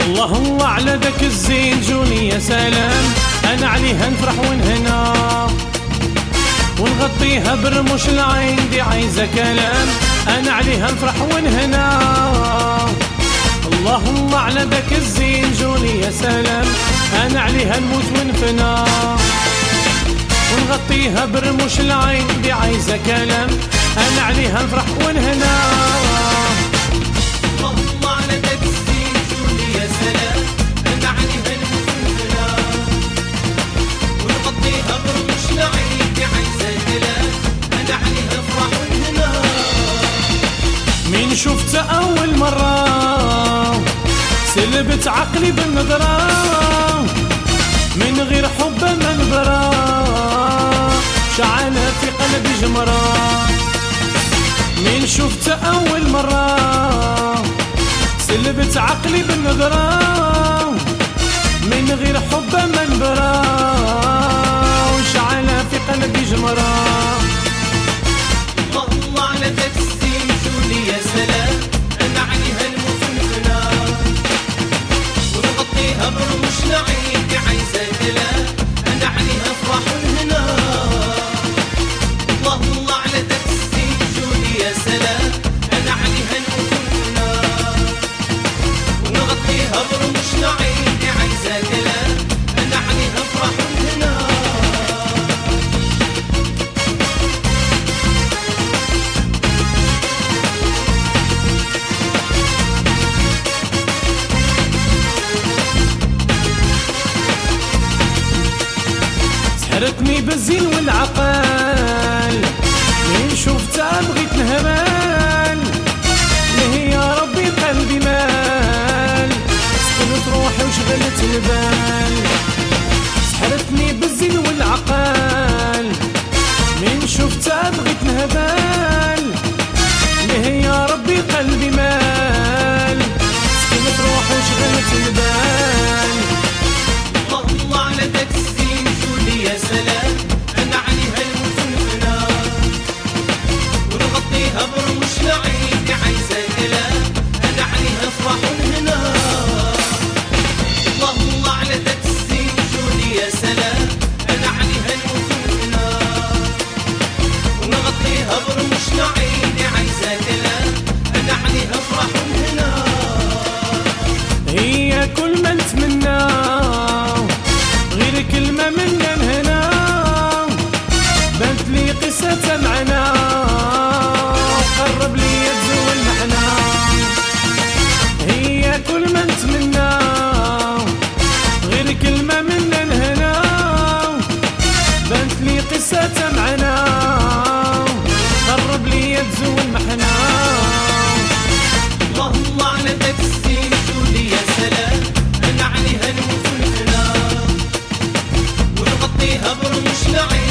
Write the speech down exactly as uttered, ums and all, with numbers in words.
الله الله على ذاك الزين جوني يا سلام، انا عليها نفرح ونهنا ونغطيها برموش العين دي عايزة كلام، انا عليها نفرح ونهنا. الله الله على ذاك الزين جوني يا سلام، انا عليها نموت ونفنى ونغطيها برموش العين دي عايزة كلام، انا عليها نفرح ونهنا. مين شفته أول مرة سلبت عقلي بالنظرة، من غير حب منبرة شعل في قلبي جمرة. مين شفته أول مرة سلبت عقلي بالنظرة، من غير حب منبرة وشعل في قلبي جمرة. الله الله على ذاك الزين جوني يا سلام، انا عليها نموت ونفنى ونغطيها برموش العين دي عايزة كلام، انا عليها نفرح ونهنا. الله الله على ذاك الزين جوني يا سلام، انا عليها نموت ونفنى ونغطيها برموش العين دي عايزة كلام، انا عليها نفرح ونهنا. سحرتني بالزين والعقل، من شفتها بغيت نهبل، ليه يا ربي قلبي مال، سكنت روحي وشغلت البال. سحرتني بالزين والعقل، من شفتها بغيت نهبل، ليه يا ربي قلبي مال، سكنت روحي وشغلت البال. الله الله على ذاك الزين جوني يا سلام، انا عليها نموت ونفنى ونغطيها برموش العين دي عايزة كلام، انا عليها نفرح ونهنا. الله الله على ذاك الزين جوني يا سلام، انا عليها نموت ونفنى ونغطيها برموش العين دي عايزة كلام، انا عليها نفرح ونهنا. هي كل ما نتمنى غير كلمة منا لهنا، بانت لي قصتها معنا وقرب لي تزول محنا. هي كل ما نتمنى غير كلمة منا لهنا، بانت لي قصتها معنا قرب لي تزول محنا. الله الله على ذاك الزين جوني يا سلام، انا عليها نموت ونفنى ونغطيها برموش العين